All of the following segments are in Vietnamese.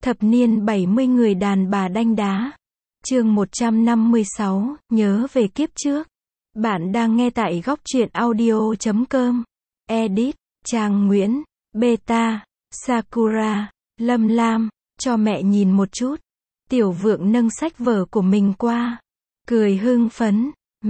Thập niên 70 người đàn bà đanh đá. Chương 156, nhớ về kiếp trước. Bạn đang nghe tại góc truyện audio.com. Edit, Trang Nguyễn, Beta, Sakura, Lâm Lam, cho mẹ nhìn một chút. Tiểu Vượng nâng sách vở của mình qua, cười hưng phấn.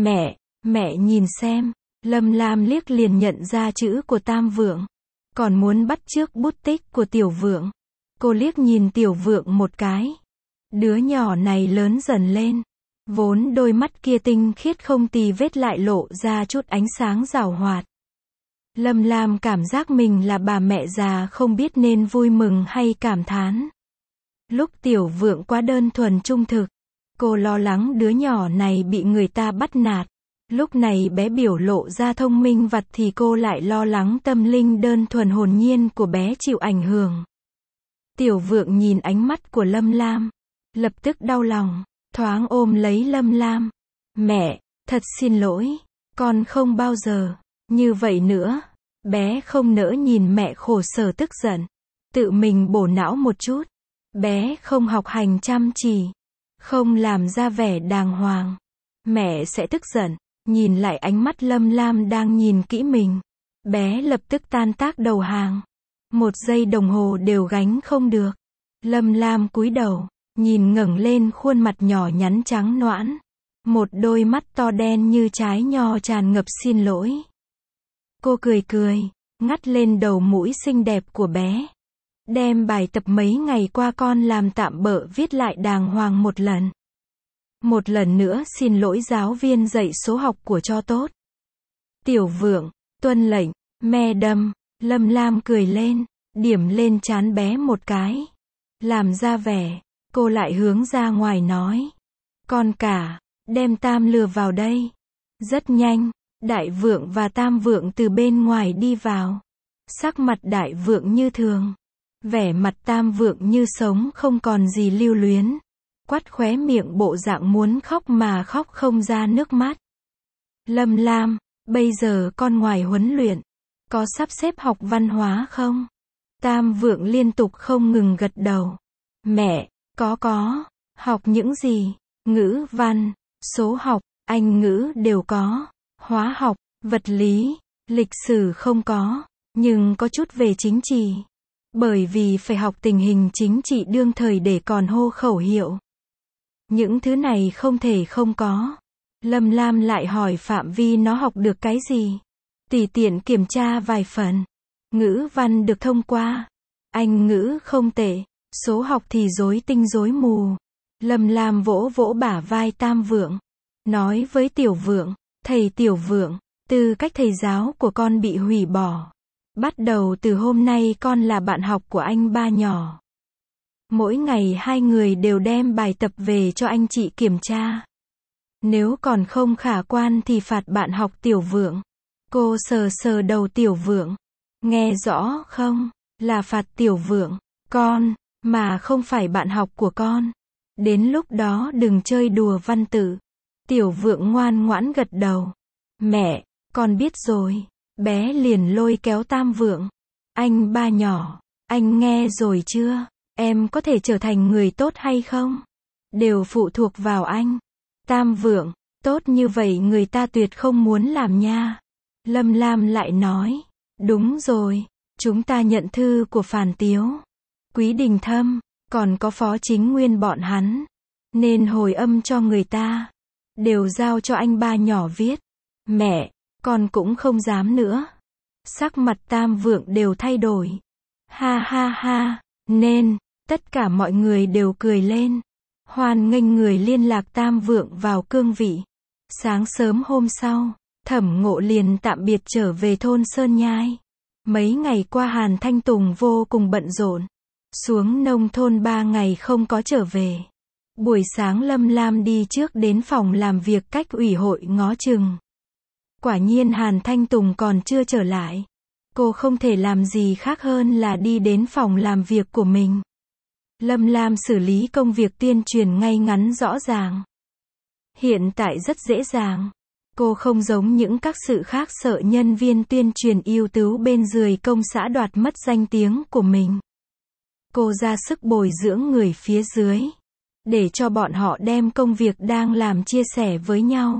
Mẹ nhìn xem. Lâm Lam liếc liền nhận ra chữ của Tam Vượng, còn muốn bắt chước bút tích của Tiểu Vượng. Cô liếc nhìn Tiểu Vượng một cái. Đứa nhỏ này lớn dần lên. Vốn đôi mắt kia tinh khiết không tì vết lại lộ ra chút ánh sáng giảo hoạt. Lâm Lam cảm giác mình là bà mẹ già không biết nên vui mừng hay cảm thán. Lúc Tiểu Vượng quá đơn thuần trung thực, cô lo lắng đứa nhỏ này bị người ta bắt nạt. Lúc này bé biểu lộ ra thông minh vặt thì cô lại lo lắng tâm linh đơn thuần hồn nhiên của bé chịu ảnh hưởng. Tiểu Vượng nhìn ánh mắt của Lâm Lam, lập tức đau lòng, thoáng ôm lấy Lâm Lam. Mẹ, thật xin lỗi, con không bao giờ như vậy nữa. Bé không nỡ nhìn mẹ khổ sở tức giận, tự mình bổ não một chút. Bé không học hành chăm chỉ, không làm ra vẻ đàng hoàng, mẹ sẽ tức giận. Nhìn lại ánh mắt Lâm Lam đang nhìn kỹ mình, bé lập tức tan tác đầu hàng. 1 giây đồng hồ đều gánh không được. Lâm Lam cúi đầu, nhìn ngẩng lên khuôn mặt nhỏ nhắn trắng nõn, một đôi mắt to đen như trái nho tràn ngập xin lỗi. Cô cười, ngắt lên đầu mũi xinh đẹp của bé. Đem bài tập mấy ngày qua con làm tạm bợ viết lại đàng hoàng một lần. Một lần nữa xin lỗi giáo viên dạy số học của cho tốt. Tiểu Vượng, tuân lệnh, Madam. Lâm Lam cười lên, điểm lên trán bé một cái. Làm ra vẻ, cô lại hướng ra ngoài nói. Con cả, đem Tam lừa vào đây. Rất nhanh, Đại Vượng và Tam Vượng từ bên ngoài đi vào. Sắc mặt Đại Vượng như thường, vẻ mặt Tam Vượng như sống không còn gì lưu luyến. Quắt khóe miệng bộ dạng muốn khóc mà khóc không ra nước mắt. Lâm Lam, bây giờ con ngoài huấn luyện, có sắp xếp học văn hóa không? Tam Vượng liên tục không ngừng gật đầu. Mẹ, có. Học những gì? Ngữ văn, số học, Anh ngữ đều có. Hóa học, vật lý, lịch sử không có, nhưng có chút về chính trị. Bởi vì phải học tình hình chính trị đương thời để còn hô khẩu hiệu. Những thứ này không thể không có. Lâm Lam lại hỏi phạm vi nó học được cái gì. Tùy tiện kiểm tra vài phần. Ngữ văn được thông qua. Anh ngữ không tệ. Số học thì rối tinh rối mù. Lâm Lam vỗ vỗ bả vai Tam Vượng, nói với Tiểu Vượng, thầy Tiểu Vượng, tư cách thầy giáo của con bị hủy bỏ. Bắt đầu từ hôm nay con là bạn học của anh ba nhỏ. Mỗi ngày 2 người đều đem bài tập về cho anh chị kiểm tra. Nếu còn không khả quan thì phạt bạn học Tiểu Vượng. Cô sờ đầu Tiểu Vượng. Nghe rõ không? Là phạt Tiểu Vượng. Con, mà không phải bạn học của con. Đến lúc đó đừng chơi đùa văn tự. Tiểu Vượng ngoan ngoãn gật đầu. Mẹ, con biết rồi. Bé liền lôi kéo Tam Vượng. Anh ba nhỏ, anh nghe rồi chưa? Em có thể trở thành người tốt hay không? Đều phụ thuộc vào anh. Tam Vượng, tốt như vậy người ta tuyệt không muốn làm nha. Lâm Lam lại nói. Đúng rồi, chúng ta nhận thư của Phàn Tiếu, Quý Đình Thâm, còn có Phó Chính Nguyên bọn hắn. Nên hồi âm cho người ta. Đều giao cho anh ba nhỏ viết. Mẹ, con cũng không dám nữa. Sắc mặt Tam Vượng đều thay đổi. Ha. Nên, tất cả mọi người đều cười lên. Hoan nghênh người liên lạc Tam Vượng vào cương vị. Sáng sớm hôm sau, Thẩm Ngộ liền tạm biệt trở về thôn Sơn Nhai. Mấy ngày qua Hàn Thanh Tùng vô cùng bận rộn. Xuống nông thôn 3 ngày không có trở về. Buổi sáng Lâm Lam đi trước đến phòng làm việc cách ủy hội ngó chừng. Quả nhiên Hàn Thanh Tùng còn chưa trở lại. Cô không thể làm gì khác hơn là đi đến phòng làm việc của mình. Lâm Lam xử lý công việc tuyên truyền ngay ngắn rõ ràng. Hiện tại rất dễ dàng. Cô không giống những các sự khác sợ nhân viên tuyên truyền ưu tú bên dưới công xã đoạt mất danh tiếng của mình. Cô ra sức bồi dưỡng người phía dưới, để cho bọn họ đem công việc đang làm chia sẻ với nhau.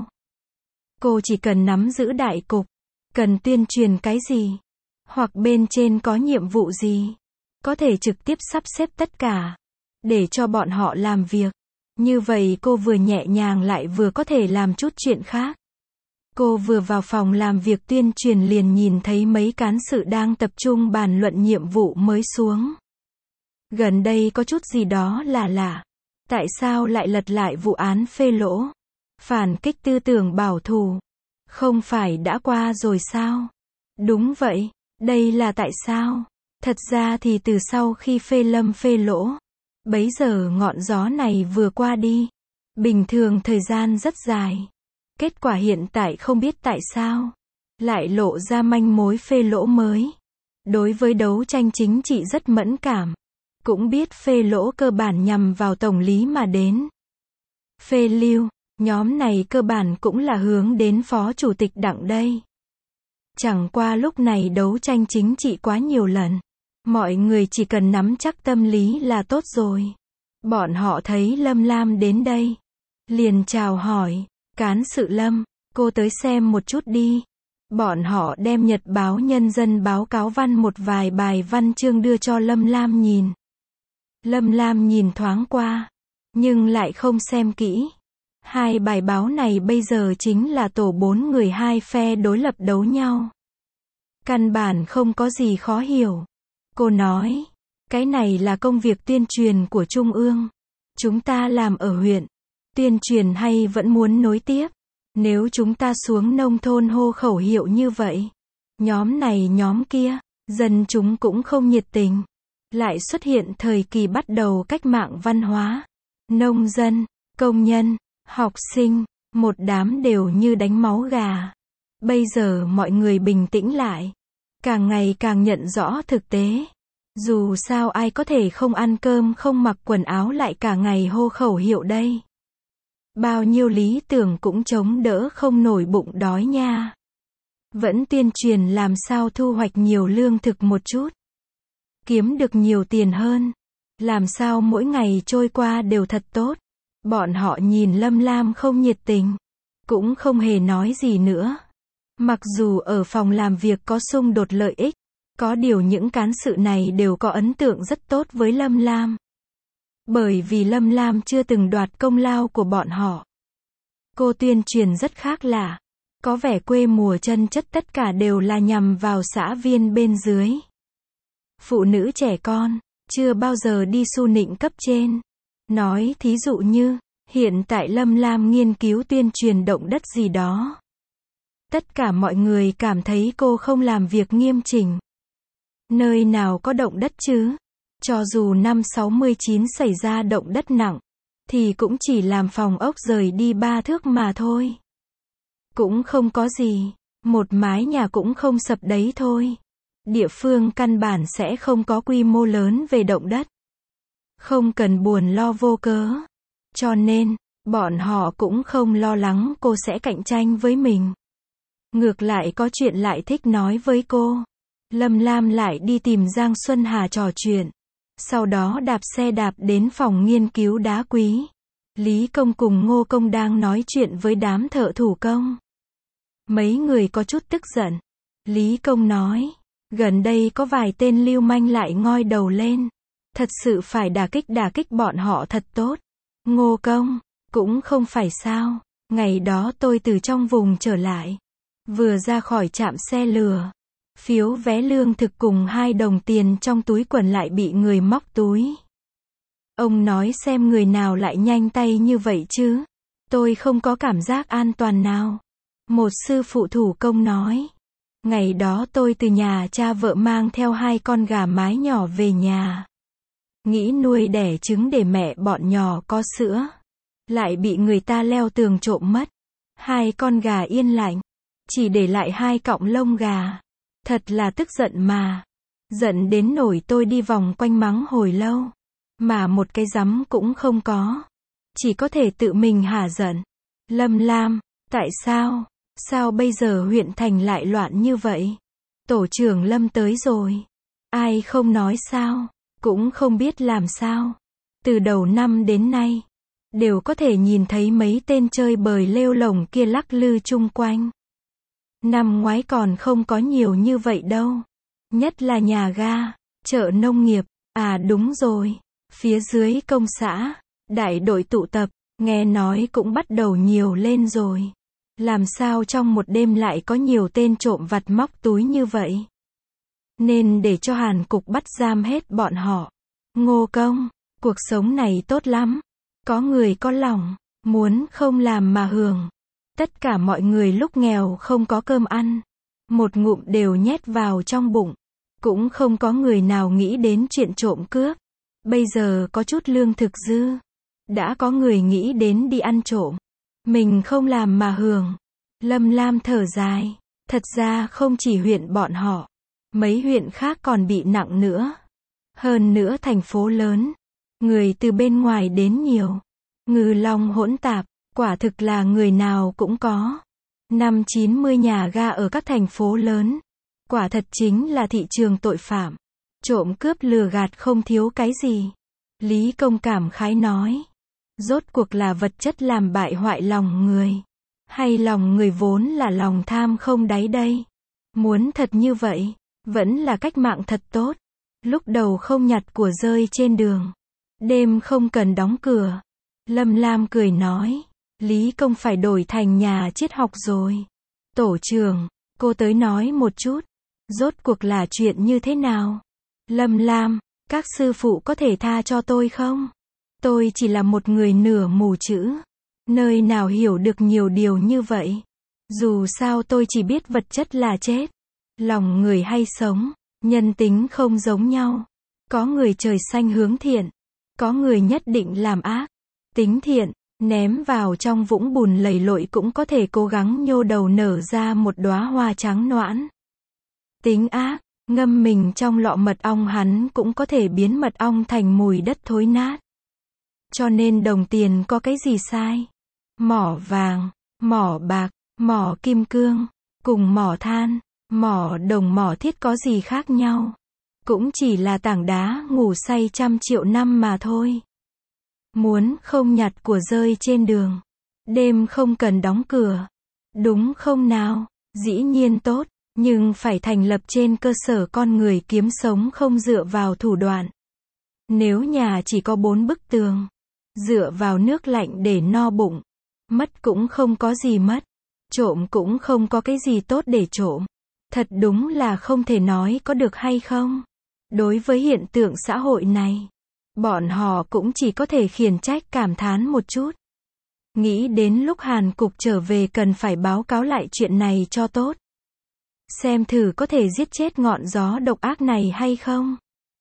Cô chỉ cần nắm giữ đại cục, cần tuyên truyền cái gì, hoặc bên trên có nhiệm vụ gì, có thể trực tiếp sắp xếp tất cả, để cho bọn họ làm việc. Như vậy cô vừa nhẹ nhàng lại vừa có thể làm chút chuyện khác. Cô vừa vào phòng làm việc tuyên truyền liền nhìn thấy mấy cán sự đang tập trung bàn luận nhiệm vụ mới xuống. Gần đây có chút gì đó là lạ. Tại sao lại lật lại vụ án phê lỗ? Phản kích tư tưởng bảo thủ. Không phải đã qua rồi sao? Đúng vậy, đây là tại sao? Thật ra thì từ sau khi phê lâm phê lỗ, bấy giờ ngọn gió này vừa qua đi. Bình thường thời gian rất dài. Kết quả hiện tại không biết tại sao, lại lộ ra manh mối phê lỗ mới. Đối với đấu tranh chính trị rất mẫn cảm. Cũng biết phê lỗ cơ bản nhằm vào tổng lý mà đến. Phê lưu, nhóm này cơ bản cũng là hướng đến phó chủ tịch Đặng đây. Chẳng qua lúc này đấu tranh chính trị quá nhiều lần. Mọi người chỉ cần nắm chắc tâm lý là tốt rồi. Bọn họ thấy Lâm Lam đến đây, liền chào hỏi, cán sự Lâm, cô tới xem một chút đi. Bọn họ đem Nhật báo Nhân dân báo cáo văn một vài bài văn chương đưa cho Lâm Lam nhìn. Lâm Lam nhìn thoáng qua, nhưng lại không xem kỹ. Hai bài báo này bây giờ chính là tổ 4 người hai phe đối lập đấu nhau. Căn bản không có gì khó hiểu. Cô nói, cái này là công việc tuyên truyền của Trung ương. Chúng ta làm ở huyện. Tuyên truyền hay vẫn muốn nối tiếp. Nếu chúng ta xuống nông thôn hô khẩu hiệu như vậy, nhóm này nhóm kia, dân chúng cũng không nhiệt tình. Lại xuất hiện thời kỳ bắt đầu cách mạng văn hóa. Nông dân, công nhân, học sinh, một đám đều như đánh máu gà. Bây giờ mọi người bình tĩnh lại. Càng ngày càng nhận rõ thực tế. Dù sao ai có thể không ăn cơm không mặc quần áo lại cả ngày hô khẩu hiệu đây. Bao nhiêu lý tưởng cũng chống đỡ không nổi bụng đói nha. Vẫn tuyên truyền làm sao thu hoạch nhiều lương thực một chút. Kiếm được nhiều tiền hơn. Làm sao mỗi ngày trôi qua đều thật tốt. Bọn họ nhìn Lâm Lam không nhiệt tình. Cũng không hề nói gì nữa. Mặc dù ở phòng làm việc có xung đột lợi ích. Có điều những cán sự này đều có ấn tượng rất tốt với Lâm Lam. Bởi vì Lâm Lam chưa từng đoạt công lao của bọn họ. Cô tuyên truyền rất khác lạ. Có vẻ quê mùa chân chất tất cả đều là nhằm vào xã viên bên dưới. Phụ nữ trẻ con, chưa bao giờ đi su nịnh cấp trên. Nói thí dụ như, hiện tại Lâm Lam nghiên cứu tuyên truyền động đất gì đó. Tất cả mọi người cảm thấy cô không làm việc nghiêm chỉnh. Nơi nào có động đất chứ? Cho dù năm 69 xảy ra động đất nặng, thì cũng chỉ làm phòng ốc rời đi 3 thước mà thôi. Cũng không có gì, một mái nhà cũng không sập đấy thôi. Địa phương căn bản sẽ không có quy mô lớn về động đất. Không cần buồn lo vô cớ. Cho nên, bọn họ cũng không lo lắng cô sẽ cạnh tranh với mình. Ngược lại có chuyện lại thích nói với cô. Lâm Lam lại đi tìm Giang Xuân Hà trò chuyện. Sau đó đạp xe đạp đến phòng nghiên cứu đá quý. Lý Công cùng Ngô Công đang nói chuyện với đám thợ thủ công. Mấy người có chút tức giận. Lý Công nói, gần đây có vài tên lưu manh lại ngoi đầu lên. Thật sự phải đả kích bọn họ thật tốt. Ngô Công, cũng không phải sao. Ngày đó tôi từ trong vùng trở lại. Vừa ra khỏi trạm xe lửa. Phiếu vé lương thực cùng 2 đồng tiền trong túi quần lại bị người móc túi. Ông nói xem người nào lại nhanh tay như vậy chứ. Tôi không có cảm giác an toàn nào. Một sư phụ thủ công nói. Ngày đó tôi từ nhà cha vợ mang theo 2 con gà mái nhỏ về nhà. Nghĩ nuôi đẻ trứng để mẹ bọn nhỏ có sữa. Lại bị người ta leo tường trộm mất. 2 con gà yên lạnh. Chỉ để lại 2 cọng lông gà. Thật là tức giận mà. Giận đến nỗi tôi đi vòng quanh mắng hồi lâu. Mà một cái dám cũng không có. Chỉ có thể tự mình hả giận. Lâm Lam, tại sao? Sao bây giờ huyện thành lại loạn như vậy? Tổ trưởng Lâm tới rồi. Ai không nói sao? cũng không biết làm sao. Từ đầu năm đến nay, đều có thể nhìn thấy mấy tên chơi bời lêu lổng kia lắc lư chung quanh. Năm ngoái còn không có nhiều như vậy đâu. Nhất là nhà ga, chợ nông nghiệp, à đúng rồi, phía dưới công xã, đại đội tụ tập, nghe nói cũng bắt đầu nhiều lên rồi. Làm sao trong một đêm lại có nhiều tên trộm vặt móc túi như vậy? Nên để cho Hàn Cục bắt giam hết bọn họ. Ngô Công, cuộc sống này tốt lắm. Có người có lòng, muốn không làm mà hưởng. Tất cả mọi người lúc nghèo không có cơm ăn, một ngụm đều nhét vào trong bụng. Cũng không có người nào nghĩ đến chuyện trộm cướp. Bây giờ có chút lương thực dư, đã có người nghĩ đến đi ăn trộm. Mình không làm mà hưởng. Lâm Lam thở dài. Thật ra không chỉ huyện bọn họ, mấy huyện khác còn bị nặng nữa. Hơn nữa thành phố lớn, người từ bên ngoài đến nhiều. Ngư long hỗn tạp, quả thực là người nào cũng có. 50-90 nhà ga ở các thành phố lớn. Quả thật chính là thị trường tội phạm. Trộm cướp lừa gạt không thiếu cái gì. Lý Công cảm khái nói. Rốt cuộc là vật chất làm bại hoại lòng người, hay lòng người vốn là lòng tham không đáy đây? Muốn thật như vậy, vẫn là cách mạng thật tốt. Lúc đầu không nhặt của rơi trên đường, đêm không cần đóng cửa. Lâm Lam cười nói, Lý Công phải đổi thành nhà triết học rồi. Tổ trưởng, cô tới nói một chút, rốt cuộc là chuyện như thế nào? Lâm Lam, các sư phụ có thể tha cho tôi không? Tôi chỉ là một người nửa mù chữ, nơi nào hiểu được nhiều điều như vậy. Dù sao tôi chỉ biết vật chất là chết, lòng người hay sống, nhân tính không giống nhau. Có người trời xanh hướng thiện, có người nhất định làm ác. Tính thiện, ném vào trong vũng bùn lầy lội cũng có thể cố gắng nhô đầu nở ra một đóa hoa trắng noãn. Tính ác, ngâm mình trong lọ mật ong hắn cũng có thể biến mật ong thành mùi đất thối nát. Cho nên đồng tiền có cái gì sai? Mỏ vàng, mỏ bạc, mỏ kim cương, cùng mỏ than, mỏ đồng mỏ thiết có gì khác nhau? Cũng chỉ là tảng đá ngủ say trăm triệu năm mà thôi. Muốn không nhặt của rơi trên đường, đêm không cần đóng cửa. Đúng không nào? Dĩ nhiên tốt, nhưng phải thành lập trên cơ sở con người kiếm sống không dựa vào thủ đoạn. Nếu nhà chỉ có 4 bức tường, dựa vào nước lạnh để no bụng, mất cũng không có gì mất, trộm cũng không có cái gì tốt để trộm. Thật đúng là không thể nói có được hay không. Đối với hiện tượng xã hội này, bọn họ cũng chỉ có thể khiển trách cảm thán một chút. Nghĩ đến lúc Hàn Cục trở về cần phải báo cáo lại chuyện này cho tốt. Xem thử có thể giết chết ngọn gió độc ác này hay không.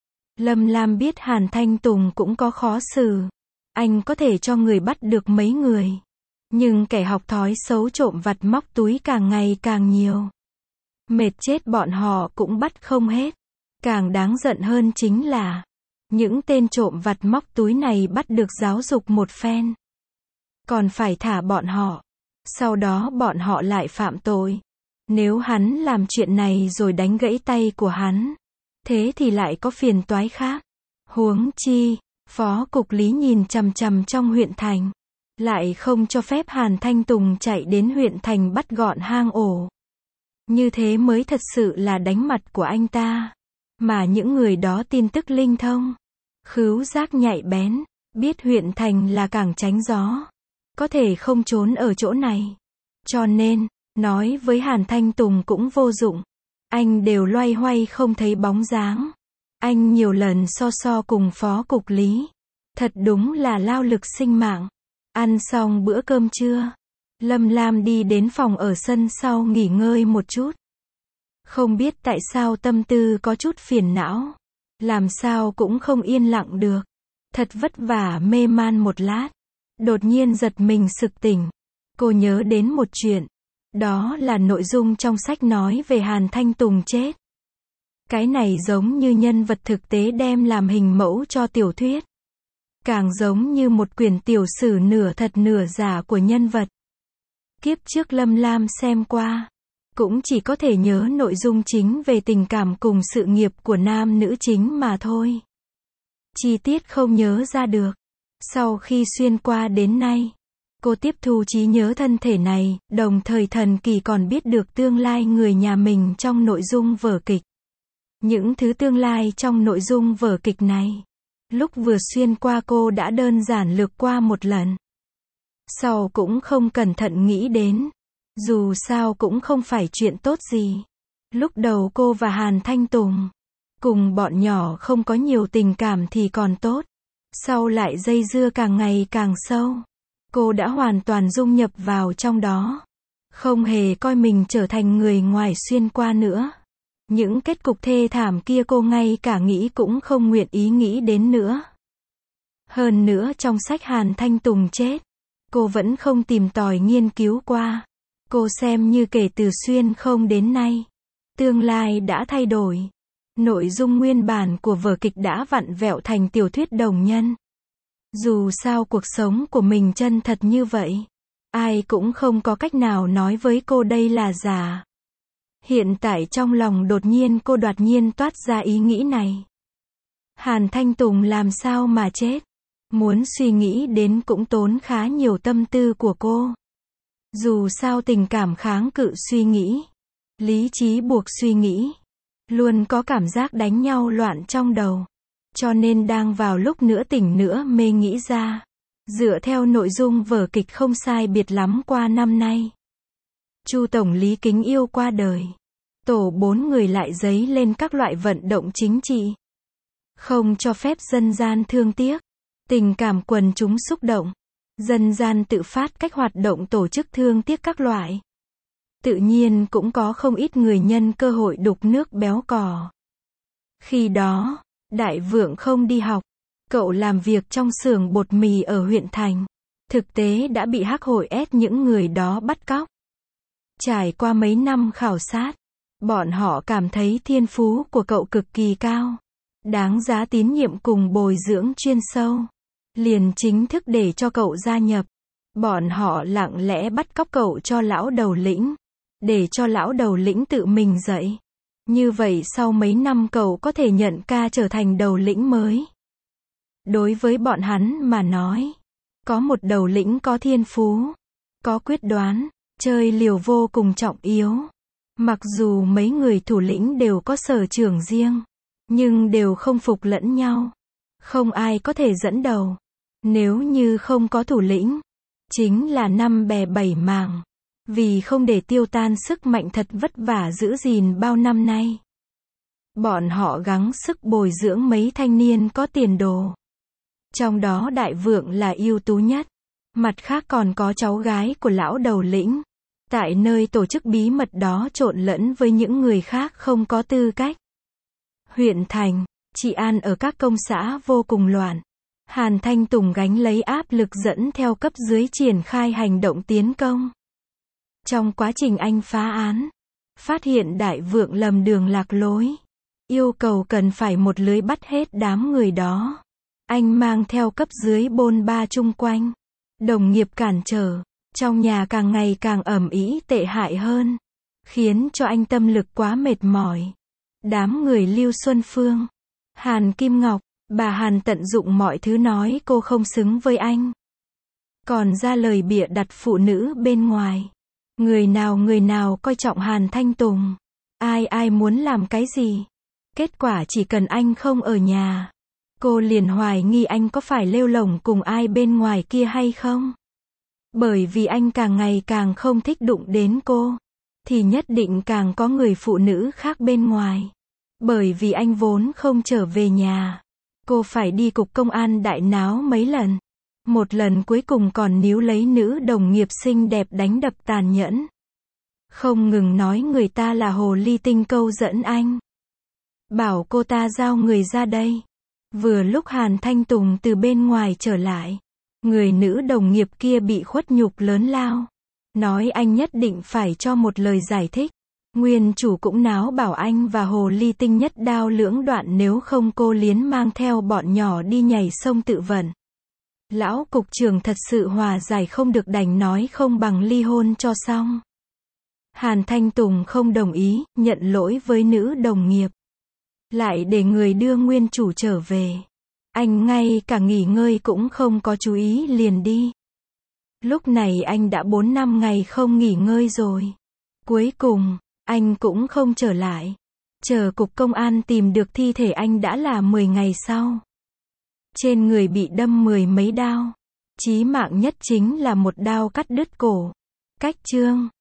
Lâm Lam biết Hàn Thanh Tùng cũng có khó xử. Anh có thể cho người bắt được mấy người. Nhưng kẻ học thói xấu trộm vặt móc túi càng ngày càng nhiều. Mệt chết bọn họ cũng bắt không hết. Càng đáng giận hơn chính là những tên trộm vặt móc túi này bắt được giáo dục một phen, còn phải thả bọn họ. Sau đó bọn họ lại phạm tội. Nếu hắn làm chuyện này rồi đánh gãy tay của hắn, thế thì lại có phiền toái khác. Huống chi, Phó Cục Lý nhìn chằm chằm trong huyện thành, lại không cho phép Hàn Thanh Tùng chạy đến huyện thành bắt gọn hang ổ. Như thế mới thật sự là đánh mặt của anh ta. Mà những người đó tin tức linh thông, khứu giác nhạy bén, biết huyện thành là cảng tránh gió, có thể không trốn ở chỗ này. Cho nên, nói với Hàn Thanh Tùng cũng vô dụng. Anh đều loay hoay không thấy bóng dáng. Anh nhiều lần so cùng Phó Cục Lý. Thật đúng là lao lực sinh mạng. Ăn xong bữa cơm trưa, Lâm Lam đi đến phòng ở sân sau nghỉ ngơi một chút. Không biết tại sao tâm tư có chút phiền não. Làm sao cũng không yên lặng được. Thật vất vả mê man một lát. Đột nhiên giật mình sực tỉnh. Cô nhớ đến một chuyện. Đó là nội dung trong sách nói về Hàn Thanh Tùng chết. Cái này giống như nhân vật thực tế đem làm hình mẫu cho tiểu thuyết. Càng giống như một quyển tiểu sử nửa thật nửa giả của nhân vật. Kiếp trước Lâm Lam xem qua, cũng chỉ có thể nhớ nội dung chính về tình cảm cùng sự nghiệp của nam nữ chính mà thôi. chi tiết không nhớ ra được. Sau khi xuyên qua đến nay, cô tiếp thu trí nhớ thân thể này, đồng thời thần kỳ còn biết được tương lai người nhà mình trong nội dung vở kịch. Những thứ tương lai trong nội dung vở kịch này, lúc vừa xuyên qua cô đã đơn giản lược qua một lần. Sau cũng không cẩn thận nghĩ đến. Dù sao cũng không phải chuyện tốt gì. Lúc đầu cô và Hàn Thanh Tùng, cùng bọn nhỏ không có nhiều tình cảm thì còn tốt. Sau lại dây dưa càng ngày càng sâu. Cô đã hoàn toàn dung nhập vào trong đó. Không hề coi mình trở thành người ngoài xuyên qua nữa. Những kết cục thê thảm kia cô ngay cả nghĩ cũng không nguyện ý nghĩ đến nữa. Hơn nữa trong sách Hàn Thanh Tùng chết, cô vẫn không tìm tòi nghiên cứu qua. Cô xem như kể từ xuyên không đến nay, tương lai đã thay đổi. Nội dung nguyên bản của vở kịch đã vặn vẹo thành tiểu thuyết đồng nhân. Dù sao cuộc sống của mình chân thật như vậy, ai cũng không có cách nào nói với cô đây là giả. Hiện tại trong lòng đột nhiên cô đột nhiên toát ra ý nghĩ này. Hàn Thanh Tùng làm sao mà chết? Muốn suy nghĩ đến cũng tốn khá nhiều tâm tư của cô. Dù sao tình cảm kháng cự suy nghĩ, lý trí buộc suy nghĩ, luôn có cảm giác đánh nhau loạn trong đầu. Cho nên đang vào lúc nửa tỉnh nửa mê nghĩ ra. Dựa theo nội dung vở kịch không sai biệt lắm qua năm nay. Chu Tổng Lý Kính Yêu qua đời. Tổ 4 người lại dấy lên các loại vận động chính trị. Không cho phép dân gian thương tiếc. Tình cảm quần chúng xúc động. Dân gian tự phát cách hoạt động tổ chức thương tiếc các loại. Tự nhiên cũng có không ít người nhân cơ hội đục nước béo cò. Khi đó, Đại Vượng không đi học. Cậu làm việc trong xưởng bột mì ở huyện thành. Thực tế đã bị hắc hội ép những người đó bắt cóc. Trải qua mấy năm khảo sát, bọn họ cảm thấy thiên phú của cậu cực kỳ cao. Đáng giá tín nhiệm cùng bồi dưỡng chuyên sâu. Liền chính thức để cho cậu gia nhập. Bọn họ lặng lẽ bắt cóc cậu cho lão đầu lĩnh. Để cho lão đầu lĩnh tự mình dạy. Như vậy sau mấy năm cậu có thể nhận ca trở thành đầu lĩnh mới. Đối với bọn hắn mà nói, có một đầu lĩnh có thiên phú, có quyết đoán, chơi liều vô cùng trọng yếu. Mặc dù mấy người thủ lĩnh đều có sở trường riêng, nhưng đều không phục lẫn nhau. Không ai có thể dẫn đầu. Nếu như không có thủ lĩnh, chính là năm bè bảy mảng. Vì không để tiêu tan sức mạnh thật vất vả giữ gìn bao năm nay. Bọn họ gắng sức bồi dưỡng mấy thanh niên có tiền đồ. Trong đó Đại Vượng là ưu tú nhất. Mặt khác còn có cháu gái của lão đầu lĩnh. Tại nơi tổ chức bí mật đó trộn lẫn với những người khác không có tư cách. Huyện thành, trị an ở các công xã vô cùng loạn. Hàn Thanh Tùng gánh lấy áp lực dẫn theo cấp dưới triển khai hành động tiến công. Trong quá trình anh phá án, phát hiện Đại Vượng lầm đường lạc lối. Yêu cầu cần phải một lưới bắt hết đám người đó. Anh mang theo cấp dưới bôn ba chung quanh. Đồng nghiệp cản trở. Trong nhà càng ngày càng ầm ĩ tệ hại hơn. Khiến cho anh tâm lực quá mệt mỏi. Đám người Lưu Xuân Phương, Hàn Kim Ngọc, bà Hàn tận dụng mọi thứ nói cô không xứng với anh. Còn ra lời bịa đặt phụ nữ bên ngoài. Người nào coi trọng Hàn Thanh Tùng. Ai muốn làm cái gì. Kết quả chỉ cần anh không ở nhà. Cô liền hoài nghi anh có phải lêu lổng cùng ai bên ngoài kia hay không. Bởi vì anh càng ngày càng không thích đụng đến cô. Thì nhất định càng có người phụ nữ khác bên ngoài. Bởi vì anh vốn không trở về nhà. Cô phải đi cục công an đại náo mấy lần. Một lần cuối cùng còn níu lấy nữ đồng nghiệp xinh đẹp đánh đập tàn nhẫn. Không ngừng nói người ta là hồ ly tinh câu dẫn anh. Bảo cô ta giao người ra đây. Vừa lúc Hàn Thanh Tùng từ bên ngoài trở lại. Người nữ đồng nghiệp kia bị khuất nhục lớn lao. Nói anh nhất định phải cho một lời giải thích. Nguyên chủ cũng náo bảo anh và hồ ly tinh nhất đao lưỡng đoạn nếu không cô liến mang theo bọn nhỏ đi nhảy sông tự vận. Lão cục trưởng thật sự hòa giải không được đành nói không bằng ly hôn cho xong. Hàn Thanh Tùng không đồng ý, nhận lỗi với nữ đồng nghiệp. Lại để người đưa nguyên chủ trở về. Anh ngay cả nghỉ ngơi cũng không có chú ý liền đi. Lúc này anh đã 4-5 ngày không nghỉ ngơi rồi. Cuối cùng, anh cũng không trở lại. Chờ cục công an tìm được thi thể anh đã là 10 ngày sau. Trên người bị đâm 10 mấy đao. Chí mạng nhất chính là một đao cắt đứt cổ. Cách chương